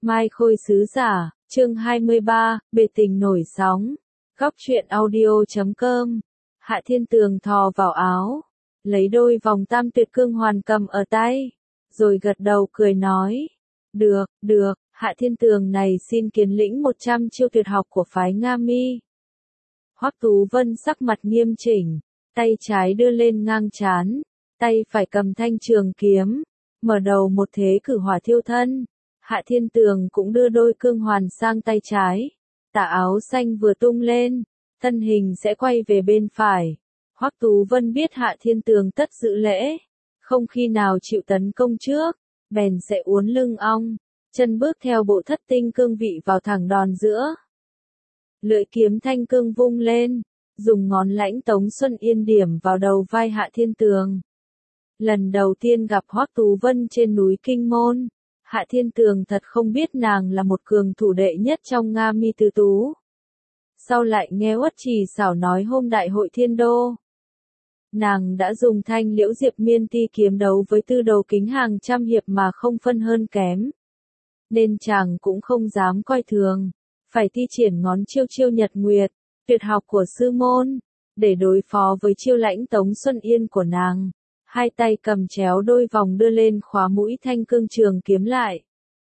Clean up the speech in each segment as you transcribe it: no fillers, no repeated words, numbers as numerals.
Mai Khôi sứ giả, chương 23, bề tình nổi sóng. Góc truyện audio.com. Hạ Thiên Tường thò vào áo, lấy đôi vòng tam tuyệt cương hoàn cầm ở tay, rồi gật đầu cười nói. Được, Hạ Thiên Tường này xin kiến lĩnh 100 chiêu tuyệt học của phái Nga Mi. Hoắc Tú Vân sắc mặt nghiêm chỉnh, tay trái đưa lên ngang trán, tay phải cầm thanh trường kiếm, mở đầu một thế cử hỏa thiêu thân. Hạ Thiên Tường cũng đưa đôi cương hoàn sang tay trái, tà áo xanh vừa tung lên, thân hình sẽ quay về bên phải. Hoắc Tú Vân biết Hạ Thiên Tường tất giữ lễ, không khi nào chịu tấn công trước, bèn sẽ uốn lưng ong, chân bước theo bộ thất tinh cương vị vào thẳng đòn giữa. Lưỡi kiếm thanh cương vung lên, dùng ngón lãnh Tống Xuân Yên điểm vào đầu vai Hạ Thiên Tường. Lần đầu tiên gặp Hoắc Tú Vân trên núi Kinh Môn, Hạ Thiên Tường thật không biết nàng là một cường thủ đệ nhất trong Nga Mi tứ tú. Sau lại nghe Uất Trì xảo nói hôm đại hội Thiên Đô, nàng đã dùng thanh liễu diệp miên ti kiếm đấu với tư đầu kính hàng trăm hiệp mà không phân hơn kém. Nên chàng cũng không dám coi thường, phải thi triển ngón chiêu nhật nguyệt, tuyệt học của sư môn, để đối phó với chiêu lãnh Tống Xuân Yên của nàng. Hai tay cầm chéo đôi vòng đưa lên khóa mũi thanh cương trường kiếm lại.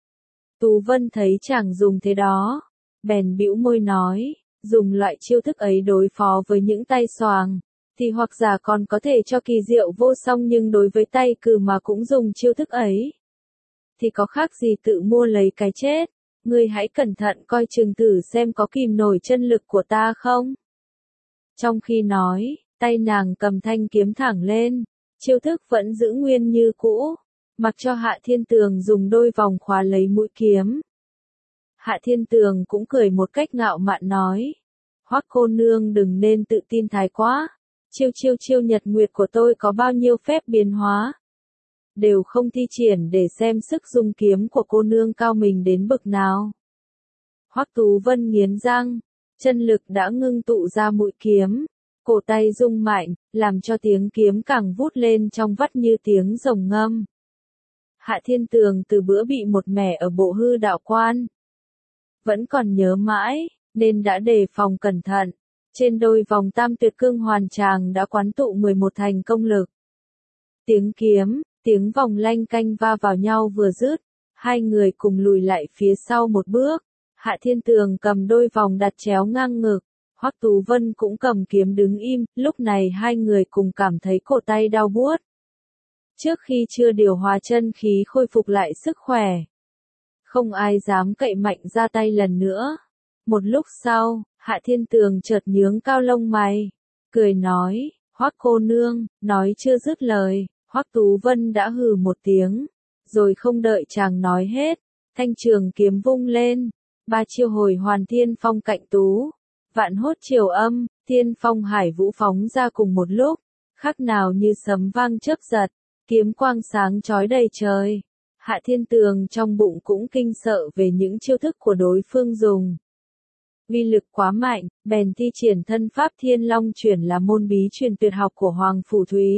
Tú Vân thấy chàng dùng thế đó, bèn bĩu môi nói, dùng loại chiêu thức ấy đối phó với những tay xoàng, thì hoặc giả còn có thể cho kỳ diệu vô song, nhưng đối với tay cừ mà cũng dùng chiêu thức ấy, thì có khác gì tự mua lấy cái chết. Ngươi hãy cẩn thận coi chừng thử xem có kìm nổi chân lực của ta không. Trong khi nói, tay nàng cầm thanh kiếm thẳng lên, chiêu thức vẫn giữ nguyên như cũ, mặc cho Hạ Thiên Tường dùng đôi vòng khóa lấy mũi kiếm. Hạ Thiên Tường cũng cười một cách ngạo mạn nói, Hoắc cô nương đừng nên tự tin thái quá, chiêu nhật nguyệt của tôi có bao nhiêu phép biến hóa, đều không thi triển để xem sức dung kiếm của cô nương cao mình đến bậc nào. Hoắc Tú Vân nghiến răng, chân lực đã ngưng tụ ra mũi kiếm, cổ tay rung mạnh, làm cho tiếng kiếm càng vút lên trong vắt như tiếng rồng ngâm. Hạ Thiên Tường từ bữa bị một mẻ ở bộ hư đạo quan, vẫn còn nhớ mãi, nên đã đề phòng cẩn thận. Trên đôi vòng tam tuyệt cương hoàn chàng đã quán tụ 11 thành công lực. Tiếng kiếm, tiếng vòng lanh canh va vào nhau vừa dứt, hai người cùng lùi lại phía sau một bước. Hạ Thiên Tường cầm đôi vòng đặt chéo ngang ngực, Hoắc Tú Vân cũng cầm kiếm đứng im. Lúc này hai người cùng cảm thấy cổ tay đau buốt. Trước khi chưa điều hòa chân khí khôi phục lại sức khỏe, không ai dám cậy mạnh ra tay lần nữa. Một lúc sau, Hạ Thiên Tường chợt nhướng cao lông mày, cười nói, Hoắc cô nương. Nói chưa dứt lời, Hoắc Tú Vân đã hừ một tiếng, rồi không đợi chàng nói hết, thanh trường kiếm vung lên, ba chiêu hồi hoàn thiên phong cạnh tú, vạn hốt triều âm, thiên phong hải vũ phóng ra cùng một lúc, khác nào như sấm vang chớp giật, kiếm quang sáng chói đầy trời. Hạ Thiên Tường trong bụng cũng kinh sợ về những chiêu thức của đối phương dùng. Uy lực quá mạnh, bèn thi triển thân pháp Thiên Long Chuyển là môn bí truyền tuyệt học của Hoàng Phủ Thúy.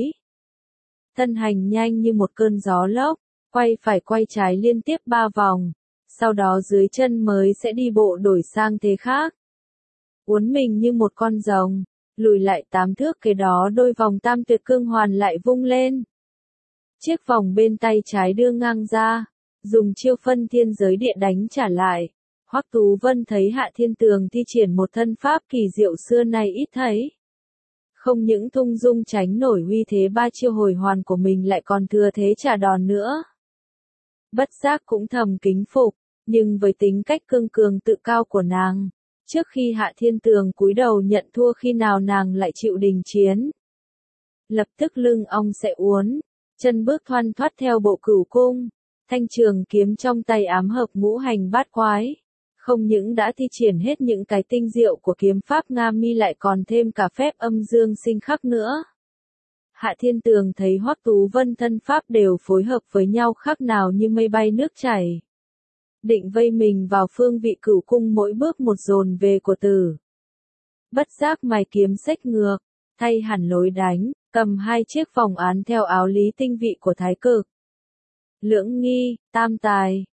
Thân hành nhanh như một cơn gió lốc, quay phải quay trái liên tiếp 3 vòng, sau đó dưới chân mới sẽ đi bộ đổi sang thế khác. Uốn mình như một con rồng, lùi lại 8 thước, kế đó đôi vòng tam tuyệt cương hoàn lại vung lên. Chiếc vòng bên tay trái đưa ngang ra, dùng chiêu phân thiên giới địa đánh trả lại. Hoắc Tú Vân thấy Hạ Thiên Tường thi triển một thân pháp kỳ diệu xưa nay ít thấy. Không những thung dung tránh nổi uy thế ba chiêu hồi hoàn của mình, lại còn thừa thế trả đòn nữa. Bất giác cũng thầm kính phục, nhưng với tính cách cương cường tự cao của nàng, trước khi Hạ Thiên Tường cúi đầu nhận thua, khi nào nàng lại chịu đình chiến. Lập tức lưng ong sẽ uốn, chân bước thoăn thoắt theo bộ cửu cung, thanh trường kiếm trong tay ám hợp ngũ hành bát quái. Không những đã thi triển hết những cái tinh diệu của kiếm pháp Nga Mi, lại còn thêm cả phép âm dương sinh khắc nữa. Hạ Thiên Tường thấy Hoắc Tú Vân thân pháp đều phối hợp với nhau khác nào như mây bay nước chảy. Định vây mình vào phương vị cửu cung, mỗi bước một dồn về của tử. Bất giác mài kiếm xếch ngược, thay hẳn lối đánh, cầm hai chiếc vòng án theo áo lý tinh vị của thái cực. Lưỡng nghi, tam tài,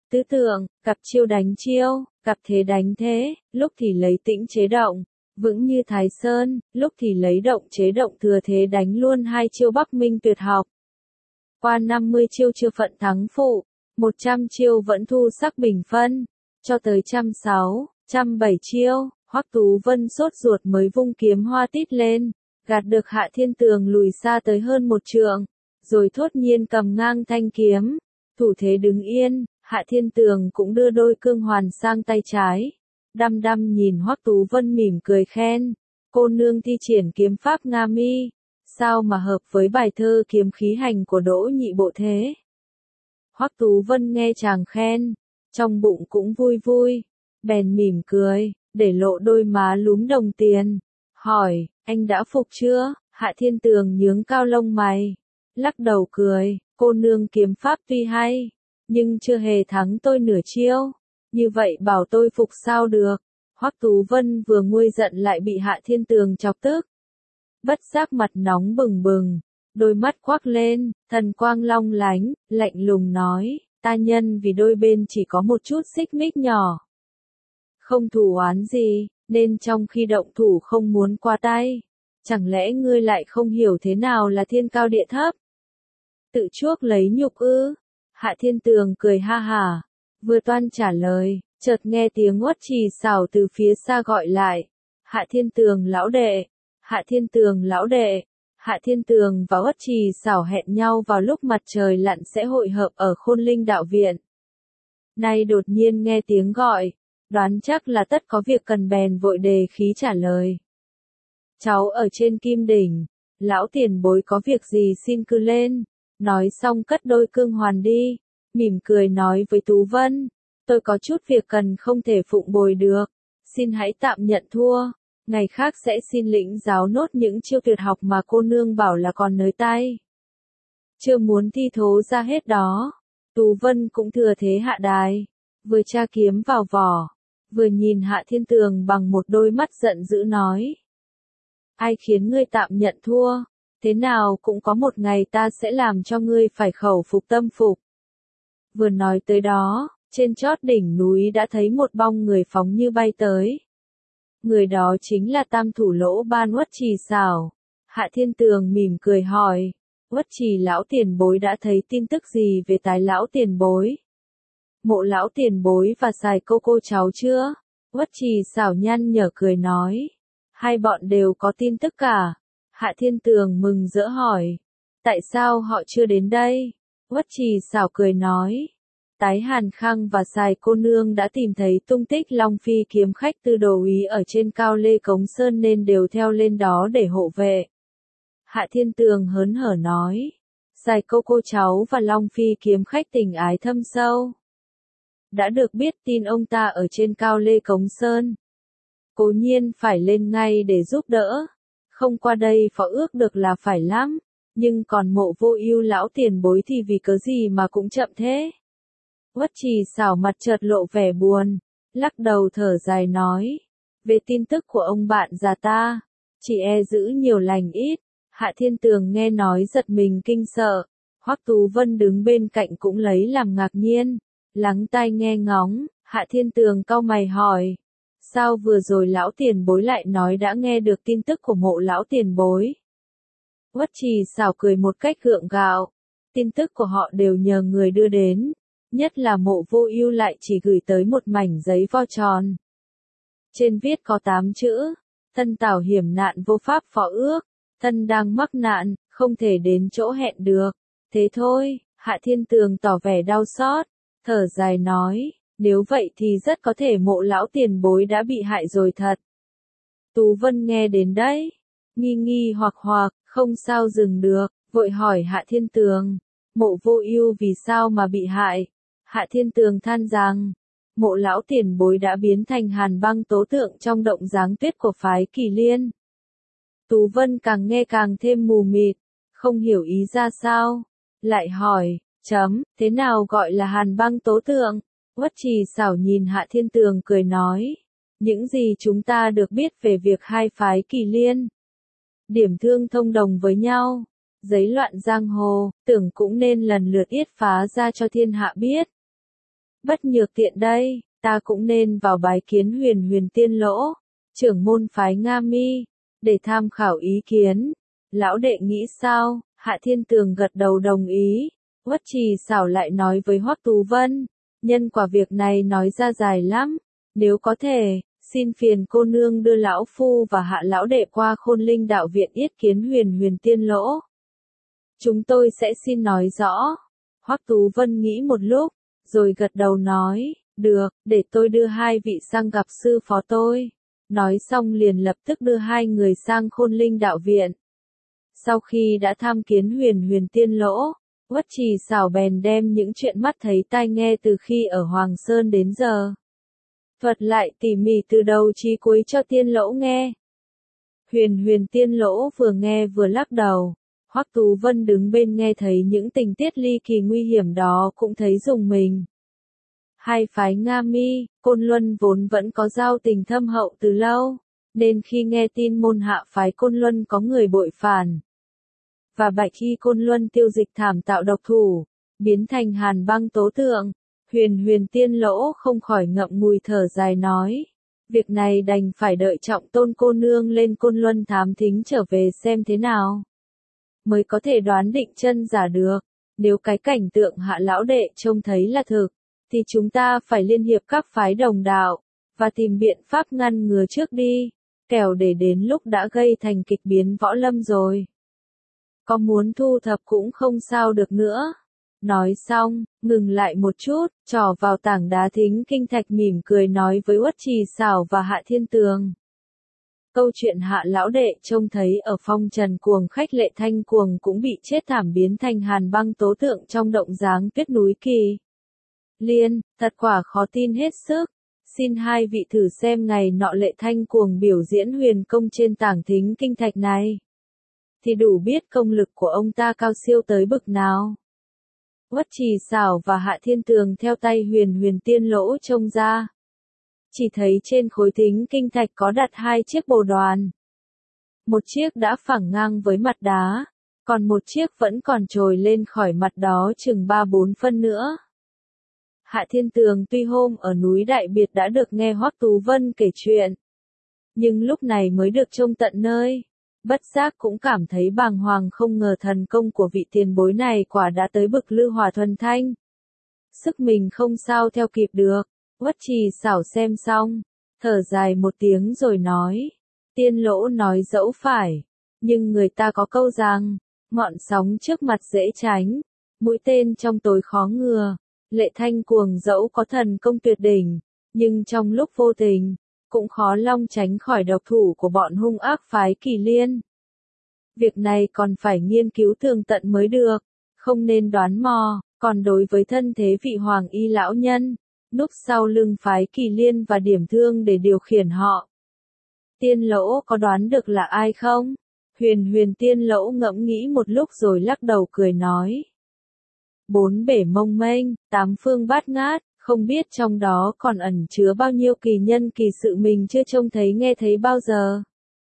Tứ tượng, cặp chiêu đánh chiêu, cặp thế đánh thế, lúc thì lấy tĩnh chế động, vững như Thái Sơn, lúc thì lấy động chế động thừa thế đánh luôn hai chiêu Bắc Minh tuyệt học. Qua 50 chiêu chưa phận thắng phụ, 100 chiêu vẫn thu sắc bình phân, cho tới 160, 107 chiêu, Hoắc Tú Vân sốt ruột mới vung kiếm hoa tít lên, gạt được Hạ Thiên Tường lùi xa tới hơn 1 trượng, rồi thốt nhiên cầm ngang thanh kiếm, thủ thế đứng yên, Hạ Thiên Tường cũng đưa đôi cương hoàn sang tay trái, đăm đăm nhìn Hoắc Tú Vân mỉm cười khen, cô nương thi triển kiếm pháp Nga Mi, sao mà hợp với bài thơ kiếm khí hành của Đỗ Nhị Bộ thế? Hoắc Tú Vân nghe chàng khen, trong bụng cũng vui vui, bèn mỉm cười, để lộ đôi má lúm đồng tiền, hỏi, anh đã phục chưa? Hạ Thiên Tường nhướng cao lông mày, lắc đầu cười, cô nương kiếm pháp tuy hay, nhưng chưa hề thắng tôi nửa chiêu, như vậy bảo tôi phục sao được? Hoắc Tú Vân vừa nguôi giận lại bị Hạ Thiên Tường chọc tức, bất giác mặt nóng bừng bừng, đôi mắt quắc lên, thần quang long lánh, lạnh lùng nói, ta nhân vì đôi bên chỉ có một chút xích mích nhỏ, không thù oán gì, nên trong khi động thủ không muốn qua tay. Chẳng lẽ ngươi lại không hiểu thế nào là thiên cao địa thấp? Tự chuốc lấy nhục ư? Hạ Thiên Tường cười ha hả, vừa toan trả lời, chợt nghe tiếng Uất Trì Sảo từ phía xa gọi lại. Hạ Thiên Tường lão đệ, Hạ Thiên Tường lão đệ. Hạ Thiên Tường và Uất Trì Sảo hẹn nhau vào lúc mặt trời lặn sẽ hội hợp ở Khôn Linh Đạo Viện. Nay đột nhiên nghe tiếng gọi, đoán chắc là tất có việc cần bèn vội đề khí trả lời. Cháu ở trên Kim Đỉnh, lão tiền bối có việc gì xin cứ lên, nói xong cất đôi cương hoàn đi, mỉm cười nói với Tú Vân, tôi có chút việc cần không thể phụng bồi được, xin hãy tạm nhận thua, ngày khác sẽ xin lĩnh giáo nốt những chiêu tuyệt học mà cô nương bảo là còn nơi tay. Chưa muốn thi thố ra hết đó, Tú Vân cũng thừa thế hạ đài, vừa tra kiếm vào vỏ, vừa nhìn Hạ Thiên Tường bằng một đôi mắt giận dữ nói. Ai khiến ngươi tạm nhận thua, thế nào cũng có một ngày ta sẽ làm cho ngươi phải khẩu phục tâm phục. Vừa nói tới đó, trên chót đỉnh núi đã thấy một bóng người phóng như bay tới. Người đó chính là tam thủ lỗ ban Uất Trì Sảo. Hạ Thiên Tường mỉm cười hỏi, Uất Trì lão tiền bối đã thấy tin tức gì về Tái lão tiền bối? Mộ lão tiền bối và Sài cô cháu chưa? Uất Trì Sảo nhăn nhở cười nói. Hai bọn đều có tin tức cả. Hạ Thiên Tường mừng rỡ hỏi. Tại sao họ chưa đến đây? Uất Trì Sảo cười nói. Tái Hàn Khang và Sài cô nương đã tìm thấy tung tích Long Phi kiếm khách Tư Đồ Úy ở trên cao Lê Cống Sơn nên đều theo lên đó để hộ vệ. Hạ Thiên Tường hớn hở nói. Sài cô cháu và Long Phi kiếm khách tình ái thâm sâu. Đã được biết tin ông ta ở trên cao Lê Cống Sơn. Cố nhiên phải lên ngay để giúp đỡ. Không qua đây phó ước được là phải lắm. Nhưng còn Mộ Vô Ưu lão tiền bối thì vì cớ gì mà cũng chậm thế? Uất Trì Sảo mặt chợt lộ vẻ buồn, lắc đầu thở dài nói. Về tin tức của ông bạn già ta, chỉ e giữ nhiều lành ít. Hạ Thiên Tường nghe nói giật mình kinh sợ. Hoắc Tú Vân đứng bên cạnh cũng lấy làm ngạc nhiên. Lắng tai nghe ngóng, Hạ Thiên Tường cau mày hỏi. Sao vừa rồi lão tiền bối lại nói đã nghe được tin tức của mộ lão tiền bối? Uất Trì Sảo cười một cách gượng gạo. Tin tức của họ đều nhờ người đưa đến. Nhất là Mộ Vô Ưu lại chỉ gửi tới một mảnh giấy vo tròn. Trên viết có 8 chữ. Thân tảo hiểm nạn vô pháp phó ước. Thân đang mắc nạn, không thể đến chỗ hẹn được. Thế thôi, Hạ Thiên Tường tỏ vẻ đau xót. Thở dài nói, nếu vậy thì rất có thể mộ lão tiền bối đã bị hại rồi thật. Tú Vân nghe đến đấy, nghi nghi hoặc, không sao dừng được, vội hỏi Hạ Thiên Tường, Mộ Vô Ưu vì sao mà bị hại? Hạ Thiên Tường than rằng, mộ lão tiền bối đã biến thành Hàn Băng tố tượng trong động Giáng Tuyết của phái Kỳ Liên. Tú Vân càng nghe càng thêm mù mịt, không hiểu ý ra sao, lại hỏi, thế nào gọi là Hàn Băng tố tượng? Uất Trì Sảo nhìn Hạ Thiên Tường cười nói, những gì chúng ta được biết về việc hai phái Kỳ Liên điểm thương thông đồng với nhau, giấy loạn giang hồ, tưởng cũng nên lần lượt yết phá ra cho thiên hạ biết. Bất nhược tiện đây, ta cũng nên vào bái kiến Huyền Huyền Tiên Lỗ, trưởng môn phái Nga Mi, để tham khảo ý kiến. Lão đệ nghĩ sao? Hạ Thiên Tường gật đầu đồng ý. Uất Trì Xảo lại nói với Hoắc Tú Vân, nhân quả việc này nói ra dài lắm, nếu có thể, xin phiền cô nương đưa lão phu và Hạ lão đệ qua Khôn Linh đạo viện yết kiến Huyền Huyền Tiên Lỗ. Chúng tôi sẽ xin nói rõ. Hoắc Tú Vân nghĩ một lúc, rồi gật đầu nói, được, để tôi đưa hai vị sang gặp sư phó tôi. Nói xong liền lập tức đưa hai người sang Khôn Linh đạo viện. Sau khi đã tham kiến Huyền Huyền Tiên Lỗ, Uất Trì Xảo bèn đem những chuyện mắt thấy tai nghe từ khi ở Hoàng Sơn đến giờ thuật lại tỉ mỉ từ đầu chí cuối cho Tiên Lỗ nghe. Huyền Huyền Tiên Lỗ vừa nghe vừa lắc đầu. Hoắc Tú Vân đứng bên nghe thấy những tình tiết ly kỳ nguy hiểm đó cũng thấy rùng mình. Hai phái Nga Mi, Côn Luân vốn vẫn có giao tình thâm hậu từ lâu, nên khi nghe tin môn hạ phái Côn Luân có người bội phản, và bạch khi Côn Luân tiêu dịch thảm tạo độc thủ, biến thành hàn băng tố tượng, Huyền Huyền Tiên Lỗ không khỏi ngậm ngùi thở dài nói, việc này đành phải đợi Trọng Tôn cô nương lên Côn Luân thám thính trở về xem thế nào, mới có thể đoán định chân giả được. Nếu cái cảnh tượng Hạ lão đệ trông thấy là thực, thì chúng ta phải liên hiệp các phái đồng đạo, và tìm biện pháp ngăn ngừa trước đi, kẻo để đến lúc đã gây thành kịch biến võ lâm rồi. Có muốn thu thập cũng không sao được nữa. Nói xong, ngừng lại một chút, trỏ vào tảng đá thính kinh thạch mỉm cười nói với Uất Trì Xảo và Hạ Thiên Tường. Câu chuyện Hạ lão đệ trông thấy ở phong trần cuồng khách Lệ Thanh Cuồng cũng bị chết thảm biến thành hàn băng tố tượng trong động dáng tuyết núi Kỳ Liên, thật quả khó tin hết sức. Xin hai vị thử xem ngày nọ Lệ Thanh Cuồng biểu diễn huyền công trên tảng thính kinh thạch này, thì đủ biết công lực của ông ta cao siêu tới bực nào. Uất Trì Xảo và Hạ Thiên Tường theo tay Huyền Huyền Tiên Lỗ trông ra, chỉ thấy trên khối thính kinh thạch có đặt hai chiếc bồ đoàn. Một chiếc đã phẳng ngang với mặt đá, còn một chiếc vẫn còn trồi lên khỏi mặt đó chừng 3-4 phân nữa. Hạ Thiên Tường tuy hôm ở núi Đại Biệt đã được nghe Hoắc Tú Vân kể chuyện, nhưng lúc này mới được trông tận nơi, bất giác cũng cảm thấy bàng hoàng, không ngờ thần công của vị tiền bối này quả đã tới bực lư hòa thuần thanh. Sức mình không sao theo kịp được. Uất Trì Xảo xem xong, thở dài một tiếng rồi nói, Tiên Lỗ nói dẫu phải, nhưng người ta có câu rằng, ngọn sóng trước mặt dễ tránh, mũi tên trong tối khó ngừa. Lệ Thanh Cuồng dẫu có thần công tuyệt đỉnh, nhưng trong lúc vô tình, cũng khó long tránh khỏi độc thủ của bọn hung ác phái Kỳ Liên. Việc này còn phải nghiên cứu tường tận mới được, không nên đoán mò. Còn đối với thân thế vị Hoàng Y lão nhân, núp sau lưng phái Kỳ Liên và điểm thương để điều khiển họ, Tiên Lỗ có đoán được là ai không? Huyền Huyền Tiên Lỗ ngẫm nghĩ một lúc rồi lắc đầu cười nói, bốn bể mông mênh, tám phương bát ngát, không biết trong đó còn ẩn chứa bao nhiêu kỳ nhân kỳ sự mình chưa trông thấy nghe thấy bao giờ.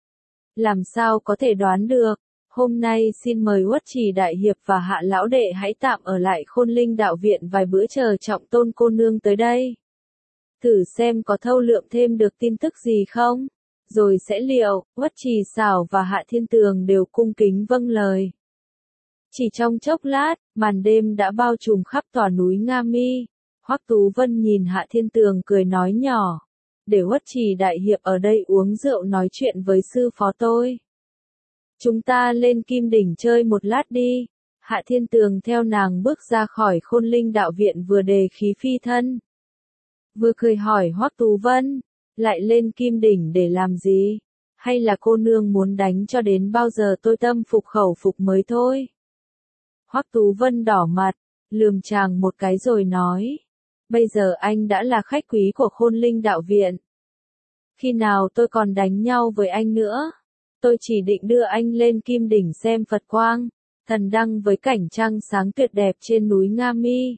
Làm sao có thể đoán được? Hôm nay xin mời Uất Trì đại hiệp và Hạ lão đệ hãy tạm ở lại Khôn Linh đạo viện vài bữa chờ Trọng Tôn cô nương tới đây. Thử xem có thâu lượm thêm được tin tức gì không? Rồi sẽ liệu. Uất Trì Xảo và Hạ Thiên Tường đều cung kính vâng lời. Chỉ trong chốc lát, màn đêm đã bao trùm khắp tòa núi Nga Mi. Hoắc Tú Vân nhìn Hạ Thiên Tường cười nói nhỏ, để Uất Trì đại hiệp ở đây uống rượu nói chuyện với sư phó tôi. Chúng ta lên Kim Đỉnh chơi một lát đi. Hạ Thiên Tường theo nàng bước ra khỏi Khôn Linh đạo viện, vừa đề khí phi thân, vừa cười hỏi Hoắc Tú Vân, lại lên Kim Đỉnh để làm gì? Hay là cô nương muốn đánh cho đến bao giờ tôi tâm phục khẩu phục mới thôi? Hoắc Tú Vân đỏ mặt, lườm chàng một cái rồi nói, bây giờ anh đã là khách quý của Khôn Linh đạo viện. Khi nào tôi còn đánh nhau với anh nữa? Tôi chỉ định đưa anh lên Kim Đỉnh xem Phật quang, thần đăng với cảnh trăng sáng tuyệt đẹp trên núi Nga Mi.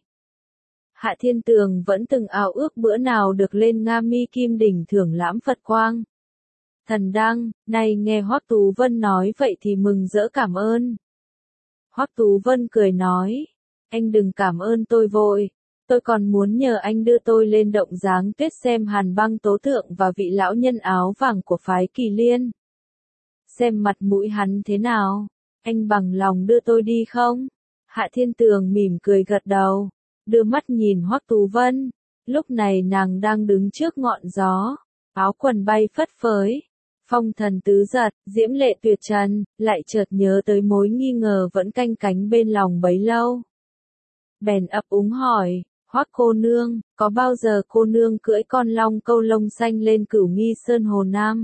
Hạ Thiên Tường vẫn từng ao ước bữa nào được lên Nga Mi Kim Đỉnh thưởng lãm Phật quang, thần đăng. Nay nghe Hoắc Tú Vân nói vậy thì mừng rỡ cảm ơn. Hoắc Tú Vân cười nói, anh đừng cảm ơn tôi vội, Tôi còn muốn nhờ anh đưa tôi lên Động Giáng Tuyết xem Hàn Băng Tố Thượng và vị lão nhân áo vàng của phái Kỳ Liên. Xem mặt mũi hắn thế nào, anh bằng lòng đưa tôi đi không? Hạ Thiên Tường mỉm cười gật đầu, đưa mắt nhìn Hoắc Tú Vân. Lúc này nàng đang đứng trước ngọn gió, áo quần bay phất phới, phong thần tứ giật, diễm lệ tuyệt trần, lại chợt nhớ tới mối nghi ngờ vẫn canh cánh bên lòng bấy lâu. Bèn ấp úng hỏi, Hoắc cô nương, có bao giờ cô nương cưỡi con long câu lông xanh lên Cửu Nghi Sơn Hồ Nam?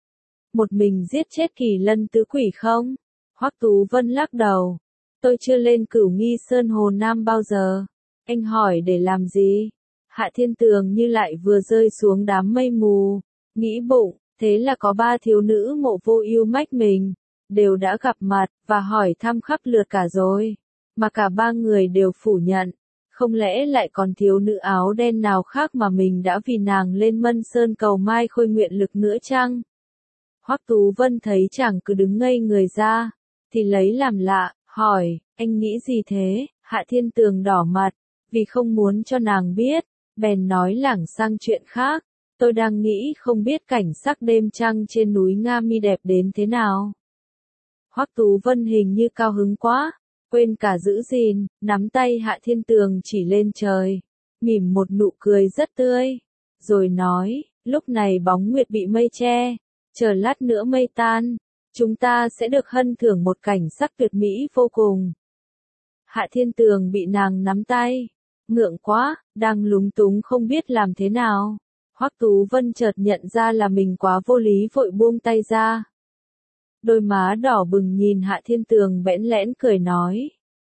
Một mình giết chết Kỳ Lân tứ quỷ không? Hoắc Tú Vân lắc đầu. Tôi chưa lên Cửu Nghi Sơn Hồ Nam bao giờ. Anh hỏi để làm gì? Hạ Thiên Tường như lại vừa rơi xuống đám mây mù. Nghĩ bụng, thế là có 3 thiếu nữ mộ vô ưu mách mình. Đều đã gặp mặt, và hỏi thăm khắp lượt cả rồi. Mà cả 3 người đều phủ nhận. Không lẽ lại còn thiếu nữ áo đen nào khác mà mình đã vì nàng lên Mân Sơn cầu mai khôi nguyện lực nữa chăng? Hoắc Tú Vân thấy chàng cứ đứng ngây người ra, thì lấy làm lạ, hỏi, anh nghĩ gì thế? Hạ Thiên Tường đỏ mặt, vì không muốn cho nàng biết, bèn nói lảng sang chuyện khác. Tôi đang nghĩ không biết cảnh sắc đêm trăng trên núi Nga Mi đẹp đến thế nào. Hoắc Tú Vân hình như cao hứng quá, quên cả giữ gìn, nắm tay Hạ Thiên Tường chỉ lên trời, mỉm một nụ cười rất tươi, rồi nói, lúc này bóng nguyệt bị mây che, chờ lát nữa mây tan, chúng ta sẽ được hân thưởng một cảnh sắc tuyệt mỹ vô cùng. Hạ Thiên Tường bị nàng nắm tay, ngượng quá, đang lúng túng không biết làm thế nào. Hoắc Tú Vân chợt nhận ra là mình quá vô lý vội buông tay ra. Đôi má đỏ bừng nhìn Hạ Thiên Tường bẽn lẽn cười nói.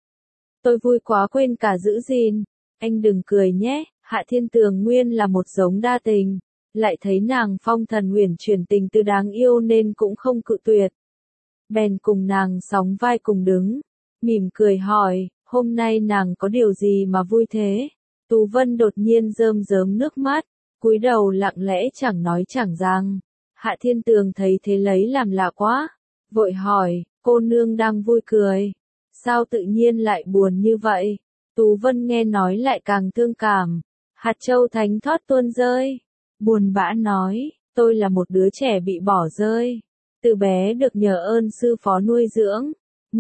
Tôi vui quá quên cả giữ gìn, anh đừng cười nhé. Hạ Thiên Tường nguyên là một giống đa tình, lại thấy nàng phong thần uyển chuyển tình tư đáng yêu nên cũng không cự tuyệt. Bèn cùng nàng sóng vai cùng đứng, mỉm cười hỏi, hôm nay nàng có điều gì mà vui thế? Tú Vân đột nhiên rơm rớm nước mắt, cúi đầu lặng lẽ chẳng nói chẳng rằng. Hạ Thiên Tường thấy thế lấy làm lạ quá, vội hỏi, cô nương đang vui cười, sao tự nhiên lại buồn như vậy? Tú Vân nghe nói lại càng thương cảm, hạt châu thánh thót tuôn rơi, buồn bã nói, tôi là một đứa trẻ bị bỏ rơi, từ bé được nhờ ơn sư phó nuôi dưỡng,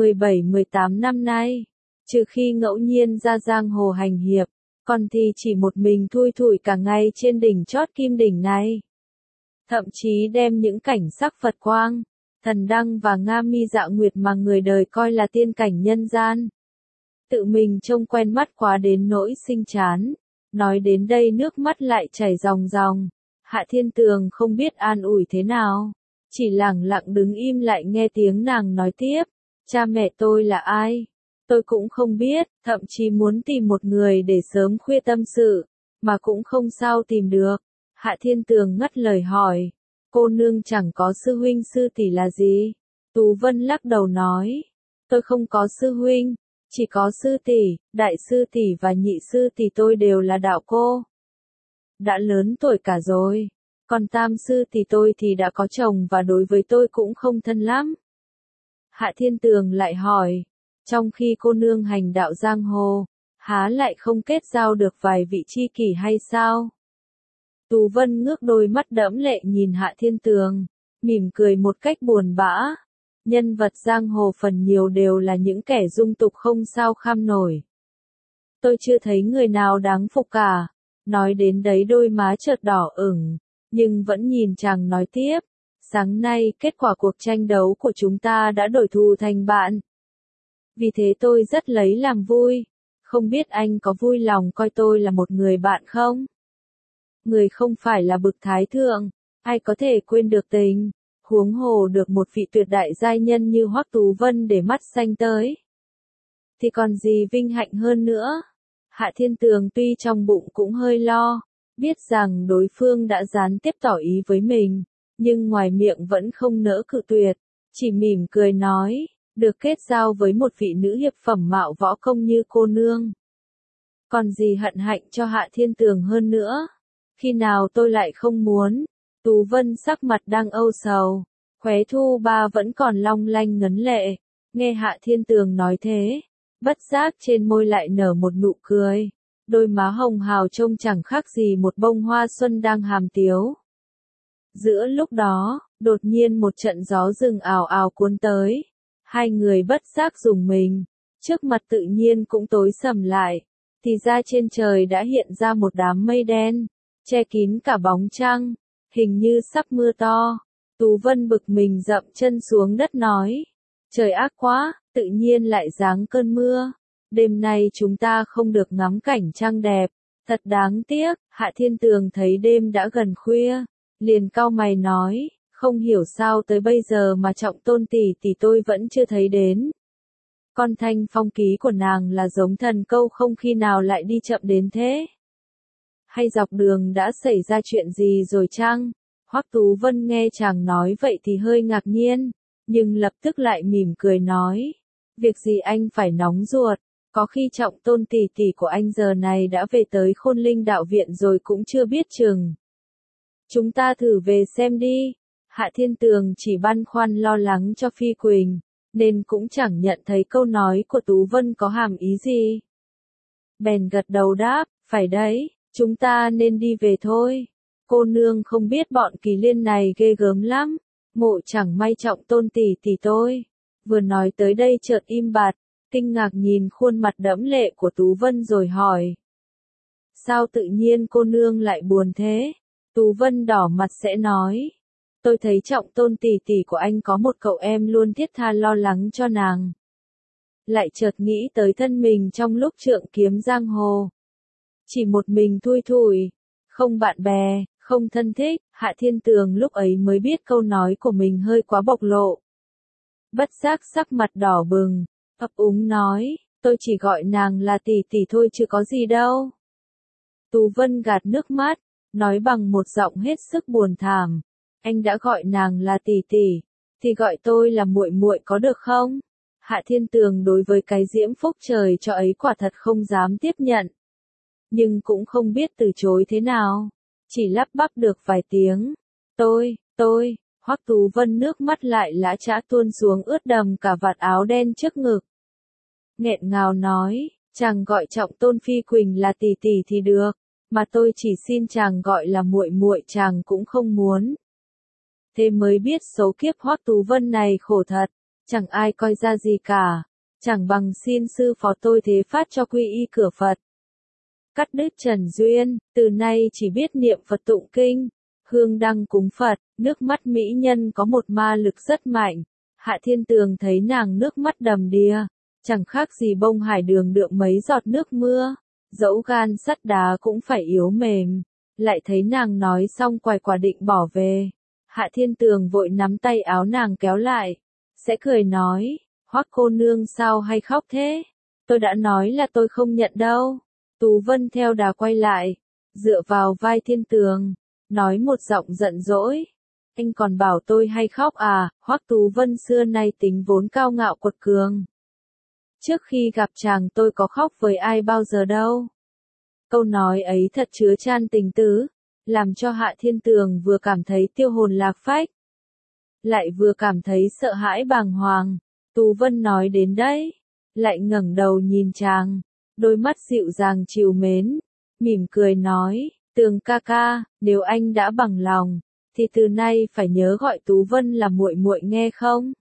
17-18 năm nay, trừ khi ngẫu nhiên ra giang hồ hành hiệp, còn thì chỉ một mình thui thủi cả ngày trên đỉnh chót Kim Đỉnh này. Thậm chí đem những cảnh sắc Phật quang, thần đăng và Nga Mi Dạ Nguyệt mà người đời coi là tiên cảnh nhân gian. Tự mình trông quen mắt quá đến nỗi sinh chán. Nói đến đây nước mắt lại chảy ròng ròng. Hạ Thiên Tường không biết an ủi thế nào, chỉ lẳng lặng đứng im lại nghe tiếng nàng nói tiếp. Cha mẹ tôi là ai? Tôi cũng không biết, thậm chí muốn tìm một người để sớm khuya tâm sự, mà cũng không sao tìm được. Hạ Thiên Tường ngắt lời hỏi, cô nương chẳng có sư huynh sư tỷ là gì? Tú Vân lắc đầu nói, tôi không có sư huynh, chỉ có sư tỷ, đại sư tỷ và nhị sư tỷ tôi đều là đạo cô. Đã lớn tuổi cả rồi, còn tam sư tỷ tôi thì đã có chồng và đối với tôi cũng không thân lắm. Hạ Thiên Tường lại hỏi, trong khi cô nương hành đạo giang hồ, há lại không kết giao được vài vị tri kỷ hay sao? Tú Vân ngước đôi mắt đẫm lệ nhìn Hạ Thiên Tường, mỉm cười một cách buồn bã. Nhân vật giang hồ phần nhiều đều là những kẻ dung tục không sao kham nổi. Tôi chưa thấy người nào đáng phục cả. Nói đến đấy đôi má chợt đỏ ửng, nhưng vẫn nhìn chàng nói tiếp. Sáng nay kết quả cuộc tranh đấu của chúng ta đã đổi thù thành bạn. Vì thế tôi rất lấy làm vui. Không biết anh có vui lòng coi tôi là một người bạn không? Người không phải là bực thái thượng, ai có thể quên được tình, huống hồ được một vị tuyệt đại giai nhân như Hoắc Tú Vân để mắt xanh tới. Thì còn gì vinh hạnh hơn nữa? Hạ Thiên Tường tuy trong bụng cũng hơi lo, biết rằng đối phương đã gián tiếp tỏ ý với mình, nhưng ngoài miệng vẫn không nỡ cự tuyệt, chỉ mỉm cười nói, được kết giao với một vị nữ hiệp phẩm mạo võ công như cô nương. Còn gì hận hạnh cho Hạ Thiên Tường hơn nữa? Khi nào tôi lại không muốn? Tú Vân sắc mặt đang âu sầu, khóe thu ba vẫn còn long lanh ngấn lệ, nghe Hạ Thiên Tường nói thế, bất giác trên môi lại nở một nụ cười, đôi má hồng hào trông chẳng khác gì một bông hoa xuân đang hàm tiếu. Giữa lúc đó, đột nhiên một trận gió rừng ào ào cuốn tới. Hai người bất giác rùng mình, trước mặt tự nhiên cũng tối sầm lại. Thì ra trên trời đã hiện ra một đám mây đen, che kín cả bóng trăng, hình như sắp mưa to. Tú Vân bực mình dậm chân xuống đất nói, trời ác quá, tự nhiên lại giáng cơn mưa. Đêm nay chúng ta không được ngắm cảnh trăng đẹp, thật đáng tiếc. Hạ Thiên Tường thấy đêm đã gần khuya, liền cau mày nói, không hiểu sao tới bây giờ mà Trọng Tôn tỷ tỷ tôi vẫn chưa thấy đến. Con thanh phong ký của nàng là giống thần câu không khi nào lại đi chậm đến thế. Hay dọc đường đã xảy ra chuyện gì rồi chăng? Hoắc Tú Vân nghe chàng nói vậy thì hơi ngạc nhiên, nhưng lập tức lại mỉm cười nói, việc gì anh phải nóng ruột, có khi Trọng Tôn tỷ tỷ của anh giờ này đã về tới Khôn Linh đạo viện rồi cũng chưa biết chừng. Chúng ta thử về xem đi. Hạ Thiên Tường chỉ băn khoăn lo lắng cho Phi Quỳnh, nên cũng chẳng nhận thấy câu nói của Tú Vân có hàm ý gì. Bèn gật đầu đáp, phải đấy, chúng ta nên đi về thôi. Cô nương không biết bọn Kỳ Liên này ghê gớm lắm, ngộ chẳng may Trọng Tôn tỷ tỷ tôi. Vừa nói tới đây chợt im bặt, kinh ngạc nhìn khuôn mặt đẫm lệ của Tú Vân rồi hỏi. Sao tự nhiên cô nương lại buồn thế? Tú Vân đỏ mặt sẽ nói. Tôi thấy Trọng Tôn tỷ tỷ của anh có một cậu em luôn thiết tha lo lắng cho nàng. Lại chợt nghĩ tới thân mình trong lúc trượng kiếm giang hồ. Chỉ một mình thui thủi, không bạn bè, không thân thích. Hạ Thiên Tường lúc ấy mới biết câu nói của mình hơi quá bộc lộ. Bất giác sắc mặt đỏ bừng, ấp úng nói, tôi chỉ gọi nàng là tỷ tỷ thôi chứ có gì đâu. Tú Vân gạt nước mắt, nói bằng một giọng hết sức buồn thảm, anh đã gọi nàng là tỷ tỷ, thì gọi tôi là muội muội có được không? Hạ Thiên Tường đối với cái diễm phúc trời cho ấy quả thật không dám tiếp nhận, nhưng cũng không biết từ chối thế nào, chỉ lắp bắp được vài tiếng. Tôi, Hoắc Tú Vân nước mắt lại lã chã tuôn xuống ướt đầm cả vạt áo đen trước ngực. Nghẹn ngào nói, chàng gọi Trọng Tôn Phi Quỳnh là tỷ tỷ thì được, mà tôi chỉ xin chàng gọi là muội muội chàng cũng không muốn. Thế mới biết số kiếp Hoắc Tú Vân này khổ thật, chẳng ai coi ra gì cả, chẳng bằng xin sư phó tôi thế phát cho quy y cửa Phật. Cắt đứt trần duyên, từ nay chỉ biết niệm Phật tụng kinh, hương đăng cúng Phật. Nước mắt mỹ nhân có một ma lực rất mạnh. Hạ Thiên Tường thấy nàng nước mắt đầm đìa, chẳng khác gì bông hải đường đượm mấy giọt nước mưa, dẫu gan sắt đá cũng phải yếu mềm. Lại thấy nàng nói xong quài quả định bỏ về, Hạ Thiên Tường vội nắm tay áo nàng kéo lại, sẽ cười nói, Hoắc cô nương sao hay khóc thế? Tôi đã nói là tôi không nhận đâu. Tú Vân theo đà quay lại, dựa vào vai Thiên Tường, nói một giọng giận dỗi. Anh còn bảo tôi hay khóc à? Hoắc Tú Vân xưa nay tính vốn cao ngạo quật cường. Trước khi gặp chàng tôi có khóc với ai bao giờ đâu. Câu nói ấy thật chứa chan tình tứ, làm cho Hạ Thiên Tường vừa cảm thấy tiêu hồn lạc phách, lại vừa cảm thấy sợ hãi bàng hoàng. Tú Vân nói đến đấy, lại ngẩng đầu nhìn chàng, đôi mắt dịu dàng trìu mến, mỉm cười nói, Tường ca ca, nếu anh đã bằng lòng, thì từ nay phải nhớ gọi Tú Vân là muội muội nghe không?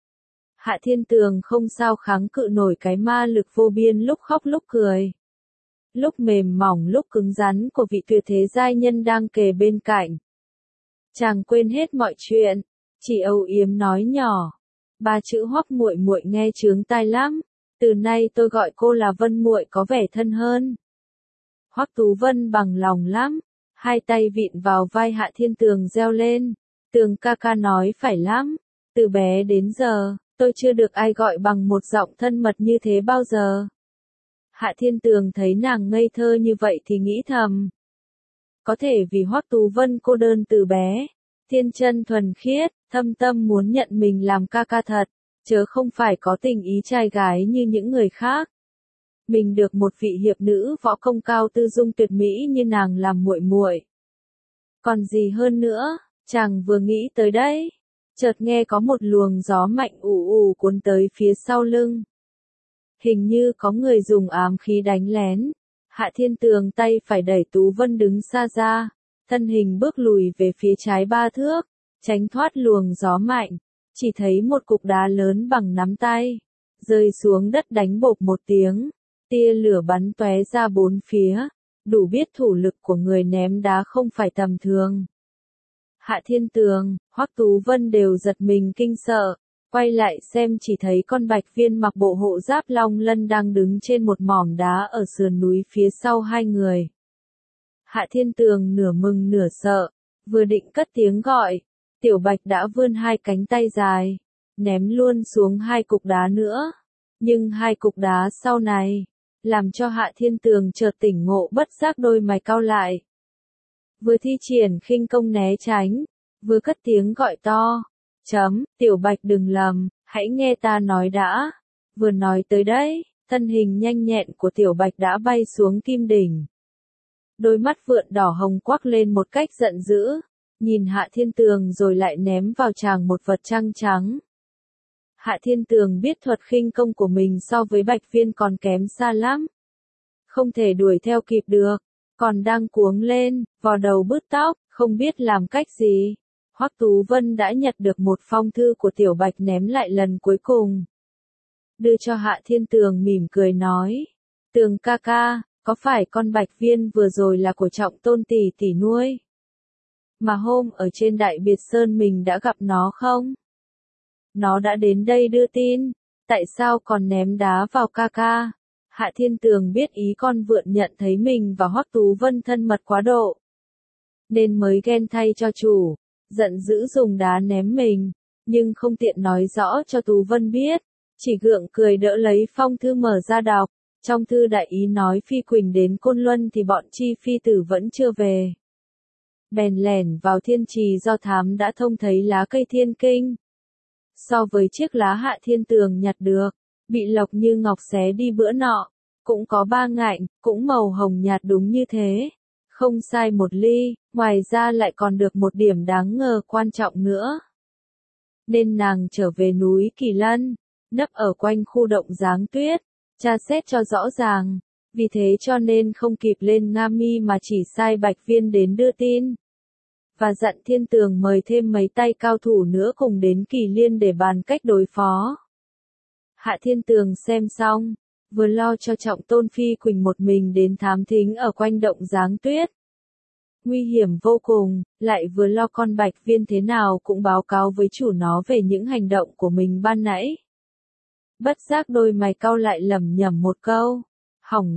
Hạ Thiên Tường không sao kháng cự nổi cái ma lực vô biên lúc khóc lúc cười, lúc mềm mỏng lúc cứng rắn của vị tuyệt thế giai nhân đang kề bên cạnh. Chàng quên hết mọi chuyện, chỉ âu yếm nói nhỏ, ba chữ Hoắc muội muội nghe chướng tai lắm, từ nay tôi gọi cô là Vân muội có vẻ thân hơn. Hoắc Tú Vân bằng lòng lắm, hai tay vịn vào vai Hạ Thiên Tường reo lên, Tường ca ca nói phải lắm, từ bé đến giờ, tôi chưa được ai gọi bằng một giọng thân mật như thế bao giờ. Hạ Thiên Tường thấy nàng ngây thơ như vậy thì nghĩ thầm, có thể vì Hoắc Tú Vân cô đơn từ bé, thiên chân thuần khiết, thâm tâm muốn nhận mình làm ca ca thật, chớ không phải có tình ý trai gái như những người khác. Mình được một vị hiệp nữ võ công cao tư dung tuyệt mỹ như nàng làm muội muội. Còn gì hơn nữa, chàng vừa nghĩ tới đấy, chợt nghe có một luồng gió mạnh ù ù cuốn tới phía sau lưng. Hình như có người dùng ám khí đánh lén. Hạ Thiên Tường tay phải đẩy Tú Vân đứng xa ra, thân hình bước lùi về phía trái 3 thước, tránh thoát luồng gió mạnh, chỉ thấy một cục đá lớn bằng nắm tay, rơi xuống đất đánh bộp một tiếng, tia lửa bắn tóe ra bốn phía, đủ biết thủ lực của người ném đá không phải tầm thường. Hạ Thiên Tường, Hoắc Tú Vân đều giật mình kinh sợ, quay lại xem chỉ thấy con Bạch Viên mặc bộ hộ giáp long lân đang đứng trên một mỏm đá ở sườn núi phía sau hai người. Hạ Thiên Tường nửa mừng nửa sợ, vừa định cất tiếng gọi, Tiểu Bạch đã vươn hai cánh tay dài, ném luôn xuống hai cục đá nữa. Nhưng hai cục đá sau này, làm cho Hạ Thiên Tường chợt tỉnh ngộ bất giác đôi mày cau lại. Vừa thi triển khinh công né tránh, vừa cất tiếng gọi to. Tiểu Bạch đừng lầm, hãy nghe ta nói đã. Vừa nói tới đấy, thân hình nhanh nhẹn của Tiểu Bạch đã bay xuống kim đỉnh. Đôi mắt vượn đỏ hồng quắc lên một cách giận dữ, nhìn Hạ Thiên Tường rồi lại ném vào chàng một vật trăng trắng. Hạ Thiên Tường biết thuật khinh công của mình so với Bạch Viên còn kém xa lắm. Không thể đuổi theo kịp được, còn đang cuống lên, vò đầu bứt tóc, không biết làm cách gì. Hoắc Tú Vân đã nhặt được một phong thư của Tiểu Bạch ném lại lần cuối cùng. Đưa cho Hạ Thiên Tường mỉm cười nói. Tường ca ca, có phải con Bạch Viên vừa rồi là của Trọng Tôn tỷ tỷ nuôi? Mà hôm ở trên Đại Biệt Sơn mình đã gặp nó không? Nó đã đến đây đưa tin, tại sao còn ném đá vào ca ca? Hạ Thiên Tường biết ý con vượn nhận thấy mình và Hoắc Tú Vân thân mật quá độ, nên mới ghen thay cho chủ, giận dữ dùng đá ném mình, nhưng không tiện nói rõ cho Tú Vân biết, chỉ gượng cười đỡ lấy phong thư mở ra đọc. Trong thư đại ý nói Phi Quỳnh đến Côn Luân thì bọn Chi Phi tử vẫn chưa về. Bèn lẻn vào thiên trì do thám đã thông thấy lá cây thiên kinh. So với chiếc lá Hạ Thiên Tường nhặt được, bị Lộc Như Ngọc xé đi bữa nọ, cũng có 3 ngạnh, cũng màu hồng nhạt đúng như thế. Không sai một ly, ngoài ra lại còn được một điểm đáng ngờ quan trọng nữa. Nên nàng trở về núi Kỳ Lân, nấp ở quanh khu động Giáng Tuyết, tra xét cho rõ ràng, vì thế cho nên không kịp lên Nga Mi mà chỉ sai Bạch Viên đến đưa tin. Và dặn Thiên Tường mời thêm mấy tay cao thủ nữa cùng đến Kỳ Liên để bàn cách đối phó. Hạ Thiên Tường xem xong, vừa lo cho Trọng Tôn Phi Quỳnh một mình đến thám thính ở quanh động Giáng Tuyết. Nguy hiểm vô cùng, lại vừa lo con Bạch Viên thế nào cũng báo cáo với chủ nó về những hành động của mình ban nãy. Bất giác đôi mày cau lại lẩm nhẩm một câu. Hỏng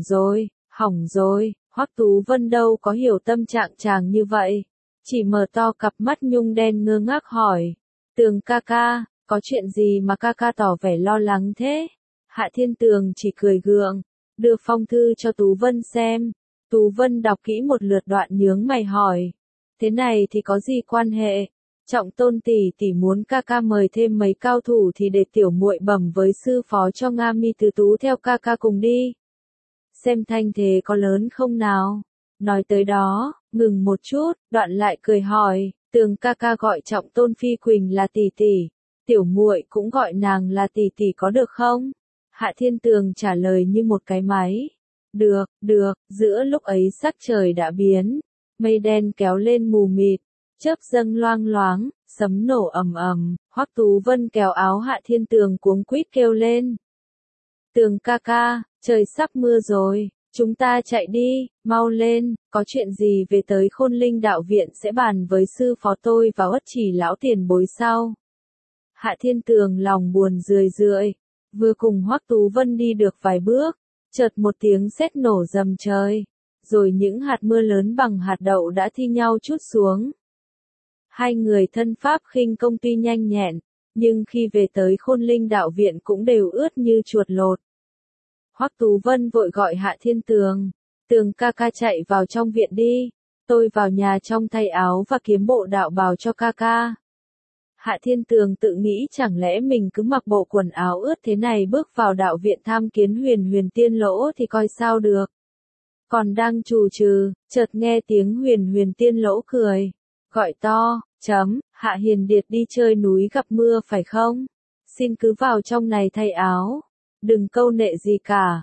rồi, Hoắc Tú Vân đâu có hiểu tâm trạng chàng như vậy. Chỉ mở to cặp mắt nhung đen ngơ ngác hỏi. Tường ca ca, có chuyện gì mà ca ca tỏ vẻ lo lắng thế? Hạ Thiên Tường chỉ cười gượng, đưa phong thư cho Tú Vân xem. Tú Vân đọc kỹ một lượt đoạn nhướng mày hỏi. Thế này thì có gì quan hệ? Trọng Tôn tỷ tỷ muốn ca ca mời thêm mấy cao thủ thì để tiểu muội bẩm với sư phó cho Nga Mi Từ Tú theo ca ca cùng đi. Xem thanh thế có lớn không nào? Nói tới đó, ngừng một chút, đoạn lại cười hỏi, Tường ca ca gọi Trọng Tôn Phi Quỳnh là tỷ tỷ, tiểu muội cũng gọi nàng là tỷ tỷ có được không? Hạ Thiên Tường trả lời như một cái máy. Được, giữa lúc ấy sắc trời đã biến, mây đen kéo lên mù mịt, chớp dâng loang loáng, sấm nổ ầm ầm, Hoắc Tú Vân kéo áo Hạ Thiên Tường cuống quýt kêu lên. Tường ca ca, trời sắp mưa rồi, chúng ta chạy đi, mau lên, có chuyện gì về tới Khôn Linh đạo viện sẽ bàn với sư phó tôi và Uất Chỉ lão tiền bối sau. Hạ Thiên Tường lòng buồn rười rượi, vừa cùng Hoắc Tú Vân đi được vài bước, chợt một tiếng sét nổ rầm trời, rồi những hạt mưa lớn bằng hạt đậu đã thi nhau trút xuống. Hai người thân pháp khinh công tuy nhanh nhẹn, nhưng khi về tới Khôn Linh đạo viện cũng đều ướt như chuột lột. Hoắc Tú Vân vội gọi Hạ Thiên Tường, Tường ca ca chạy vào trong viện đi, tôi vào nhà trong thay áo và kiếm bộ đạo bào cho ca ca. Hạ Thiên Tường tự nghĩ chẳng lẽ mình cứ mặc bộ quần áo ướt thế này bước vào đạo viện tham kiến Huyền Tiên Lỗ thì coi sao được. Còn đang trù trừ, chợt nghe tiếng Huyền Tiên Lỗ cười, gọi to, Hạ Hiền Điệt đi chơi núi gặp mưa phải không? Xin cứ vào trong này thay áo, đừng câu nệ gì cả.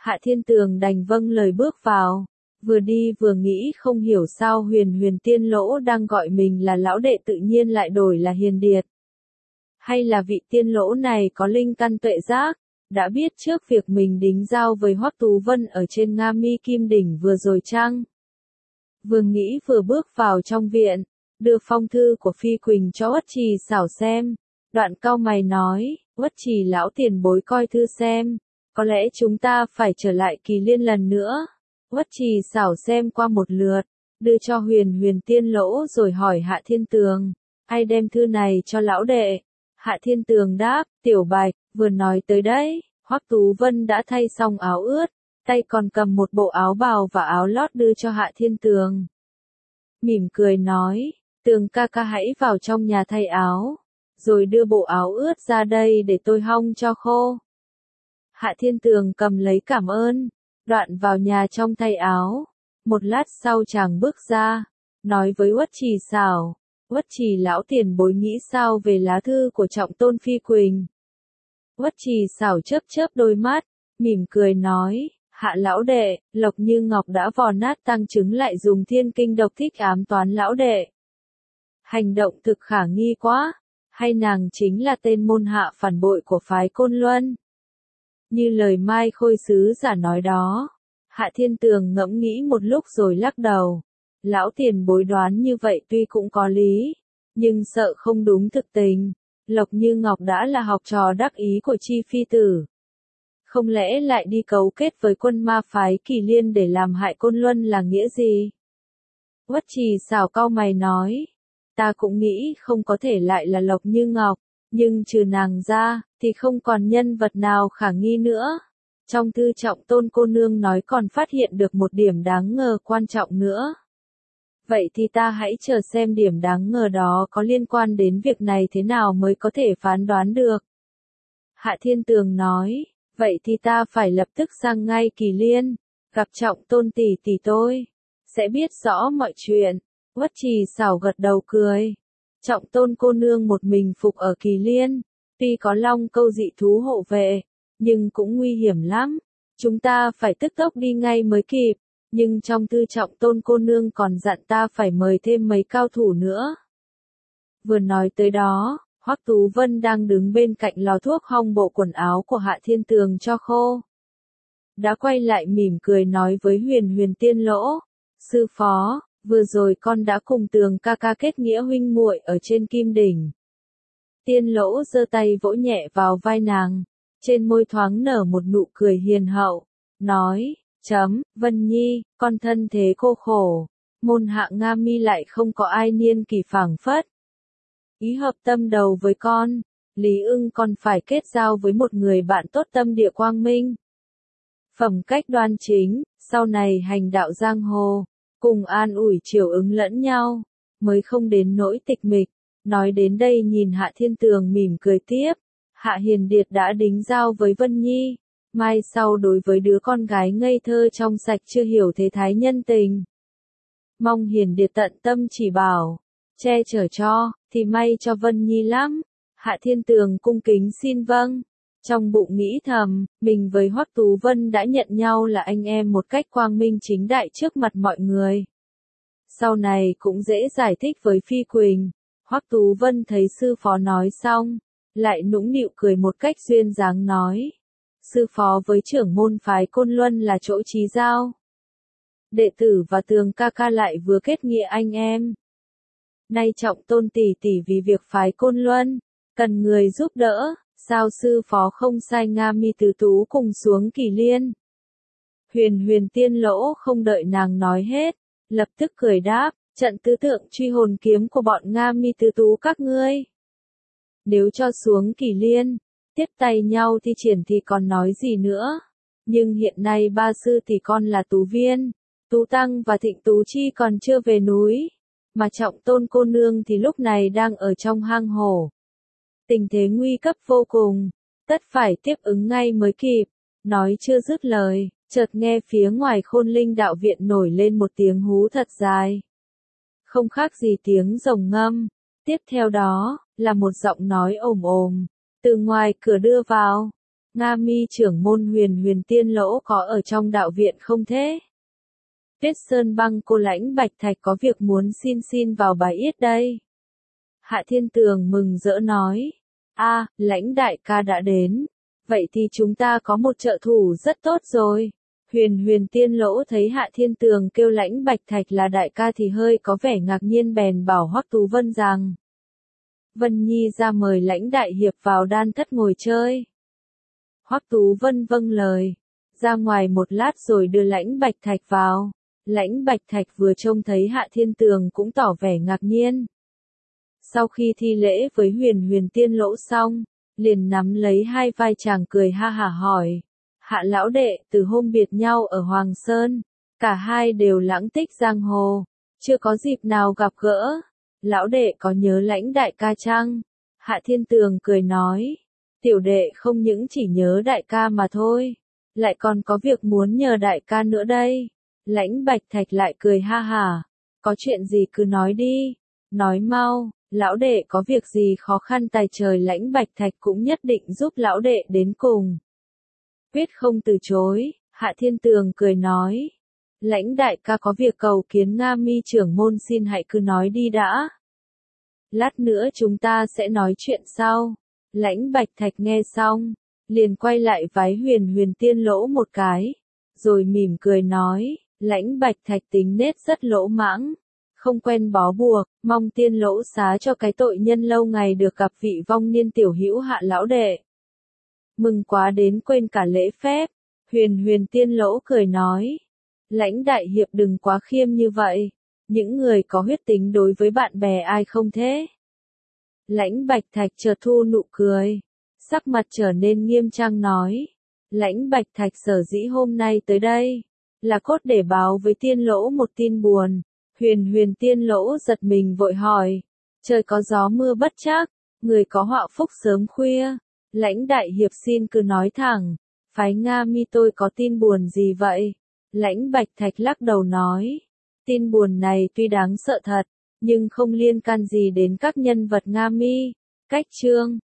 Hạ Thiên Tường đành vâng lời bước vào. Vừa đi vừa nghĩ không hiểu sao Huyền Huyền Tiên Lỗ đang gọi mình là lão đệ tự nhiên lại đổi là Hiền Điệt. Hay là vị tiên lỗ này có linh căn tuệ giác, đã biết trước việc mình đính giao với Hoắc Tú Vân ở trên Nga Mi Kim Đỉnh vừa rồi chăng? Vừa nghĩ vừa bước vào trong viện, đưa phong thư của Phi Quỳnh cho Uất Trì Xảo xem. Đoạn cau mày nói, Uất Trì lão tiền bối coi thư xem, có lẽ chúng ta phải trở lại Kỳ Liên lần nữa. Uất Trì Xảo xem qua một lượt, đưa cho Huyền Huyền Tiên Lỗ rồi hỏi Hạ Thiên Tường, ai đem thư này cho lão đệ? Hạ Thiên Tường đáp, Tiểu Bạch, vừa nói tới đấy, Hoắc Tú Vân đã thay xong áo ướt, tay còn cầm một bộ áo bào và áo lót đưa cho Hạ Thiên Tường. Mỉm cười nói, Tường ca ca hãy vào trong nhà thay áo, rồi đưa bộ áo ướt ra đây để tôi hong cho khô. Hạ Thiên Tường cầm lấy cảm ơn, đoạn vào nhà trong thay áo. Một lát sau chàng bước ra, nói với Uất Trì Xảo, Uất Trì lão tiền bối nghĩ sao về lá thư của Trọng Tôn Phi Quỳnh? Uất Trì Xảo chớp chớp đôi mắt, mỉm cười nói, Hạ lão đệ, Lộc Như Ngọc đã vò nát tăng trứng lại dùng thiên kinh độc thích ám toán lão đệ. Hành động thực khả nghi quá, hay nàng chính là tên môn hạ phản bội của phái Côn Luân? Như lời Mai Khôi sứ giả nói đó. Hạ Thiên Tường ngẫm nghĩ một lúc rồi lắc đầu. Lão tiền bối đoán như vậy tuy cũng có lý, nhưng sợ không đúng thực tình. Lộc Như Ngọc đã là học trò đắc ý của Chi Phi Tử. Không lẽ lại đi cấu kết với quân ma phái Kỳ Liên để làm hại Côn Luân là nghĩa gì? Uất Trì Xảo cau mày nói, ta cũng nghĩ không có thể lại là Lộc Như Ngọc, nhưng trừ nàng ra, thì không còn nhân vật nào khả nghi nữa. Trong thư Trọng Tôn cô nương nói còn phát hiện được một điểm đáng ngờ quan trọng nữa. Vậy thì ta hãy chờ xem điểm đáng ngờ đó có liên quan đến việc này thế nào mới có thể phán đoán được. Hạ Thiên Tường nói, vậy thì ta phải lập tức sang ngay Kỳ Liên, gặp Trọng Tôn tỷ tỷ tôi, sẽ biết rõ mọi chuyện. Uất Trì Xảo gật đầu cười. Trọng Tôn cô nương một mình phục ở Kỳ Liên, tuy có Long Câu dị thú hộ vệ, nhưng cũng nguy hiểm lắm. Chúng ta phải tức tốc đi ngay mới kịp, nhưng trong thư Trọng Tôn cô nương còn dặn ta phải mời thêm mấy cao thủ nữa. Vừa nói tới đó, Hoắc Tú Vân đang đứng bên cạnh lò thuốc hong bộ quần áo của Hạ Thiên Tường cho khô. Đã quay lại mỉm cười nói với Huyền Huyền Tiên Lỗ, sư phó, vừa rồi con đã cùng Tường ca ca kết nghĩa huynh muội ở trên Kim Đỉnh. Tiên Lỗ giơ tay vỗ nhẹ vào vai nàng, trên môi thoáng nở một nụ cười hiền hậu, nói, Vân Nhi, con thân thế cô khổ, môn hạ Nga Mi lại không có ai niên kỳ phảng phất. Ý hợp tâm đầu với con, Lý Ưng còn phải kết giao với một người bạn tốt tâm địa quang minh. Phẩm cách đoan chính, sau này hành đạo giang hồ, cùng an ủi chiều ứng lẫn nhau, mới không đến nỗi tịch mịch. Nói đến đây nhìn Hạ Thiên Tường mỉm cười tiếp, Hạ Hiền Điệt đã đính giao với Vân Nhi, mai sau đối với đứa con gái ngây thơ trong sạch chưa hiểu thế thái nhân tình. Mong Hiền Điệt tận tâm chỉ bảo, che chở cho, thì may cho Vân Nhi lắm. Hạ Thiên Tường cung kính xin vâng, trong bụng nghĩ thầm, mình với Hoắc Tú Vân đã nhận nhau là anh em một cách quang minh chính đại trước mặt mọi người. Sau này cũng dễ giải thích với Phi Quỳnh. Hoắc Tú Vân thấy sư phó nói xong, lại nũng nịu cười một cách duyên dáng nói, sư phó với trưởng môn phái Côn Luân là chỗ chí giao. Đệ tử và Tường ca ca lại vừa kết nghĩa anh em. Nay Trọng Tôn tỷ tỷ vì việc phái Côn Luân, cần người giúp đỡ, sao sư phó không sai Nga Mi tứ tú cùng xuống Kỳ Liên? Huyền Huyền Tiên Lỗ không đợi nàng nói hết, lập tức cười đáp, trận tứ tượng truy hồn kiếm của bọn Nga Mi tứ tú các ngươi. Nếu cho xuống Kỳ Liên, tiếp tay nhau thi triển thì còn nói gì nữa. Nhưng hiện nay ba sư tỷ con là Tú Viên, Tú Tăng và Thịnh Tú Chi còn chưa về núi, mà Trọng Tôn cô nương thì lúc này đang ở trong hang hổ. Tình thế nguy cấp vô cùng, tất phải tiếp ứng ngay mới kịp. Nói chưa dứt lời, chợt nghe phía ngoài Khôn Linh đạo viện nổi lên một tiếng hú thật dài. Không khác gì tiếng rồng ngâm. Tiếp theo đó, là một giọng nói ồm ồm, từ ngoài cửa đưa vào. Nga Mi trưởng môn Huyền Huyền Tiên Lỗ có ở trong đạo viện không thế? Tuyết Sơn Băng cô lãnh Bạch Thạch có việc muốn xin vào bài yết đây. Hạ Thiên Tường mừng rỡ nói. Lãnh đại ca đã đến. Vậy thì chúng ta có một trợ thủ rất tốt rồi. Huyền Huyền Tiên Lỗ thấy Hạ Thiên Tường kêu lãnh Bạch Thạch là đại ca thì hơi có vẻ ngạc nhiên bèn bảo Hoắc Tú Vân rằng. Vân Nhi ra mời lãnh đại hiệp vào đan thất ngồi chơi. Hoắc Tú Vân vâng lời. Ra ngoài một lát rồi đưa lãnh Bạch Thạch vào. Lãnh Bạch Thạch vừa trông thấy Hạ Thiên Tường cũng tỏ vẻ ngạc nhiên. Sau khi thi lễ với Huyền Huyền Tiên Lỗ xong, liền nắm lấy hai vai chàng cười ha hả hỏi. Hạ lão đệ, từ hôm biệt nhau ở Hoàng Sơn, cả hai đều lãng tích giang hồ, chưa có dịp nào gặp gỡ. Lão đệ có nhớ lãnh đại ca chăng? Hạ Thiên Tường cười nói. Tiểu đệ không những chỉ nhớ đại ca mà thôi, lại còn có việc muốn nhờ đại ca nữa đây. Lãnh Bạch Thạch lại cười ha hả. Có chuyện gì cứ nói đi, nói mau, lão đệ có việc gì khó khăn tài trời lãnh Bạch Thạch cũng nhất định giúp lão đệ đến cùng. Quyết không từ chối, Hạ Thiên Tường cười nói. Lãnh đại ca có việc cầu kiến Nga Mi trưởng môn xin hãy cứ nói đi đã. Lát nữa chúng ta sẽ nói chuyện sau. Lãnh Bạch Thạch nghe xong, liền quay lại vái Huyền Huyền Tiên Lỗ một cái, rồi mỉm cười nói, lãnh Bạch Thạch tính nết rất lỗ mãng, không quen bó buộc, mong Tiên Lỗ xá cho cái tội nhân lâu ngày được gặp vị vong niên tiểu hữu Hạ lão đệ. Mừng quá đến quên cả lễ phép. Huyền Huyền Tiên Lỗ cười nói, lãnh đại hiệp đừng quá khiêm như vậy, những người có huyết tính đối với bạn bè ai không thế? Lãnh Bạch Thạch chợt thu nụ cười, sắc mặt trở nên nghiêm trang nói, lãnh Bạch Thạch sở dĩ hôm nay tới đây, là cốt để báo với Tiên Lỗ một tin buồn. Huyền Huyền Tiên Lỗ giật mình vội hỏi, trời có gió mưa bất trắc, người có họa phúc sớm khuya, lãnh đại hiệp xin cứ nói thẳng, phái Nga Mi tôi có tin buồn gì vậy? Lãnh Bạch Thạch lắc đầu nói, tin buồn này tuy đáng sợ thật, nhưng không liên can gì đến các nhân vật Nga Mi. Cách chương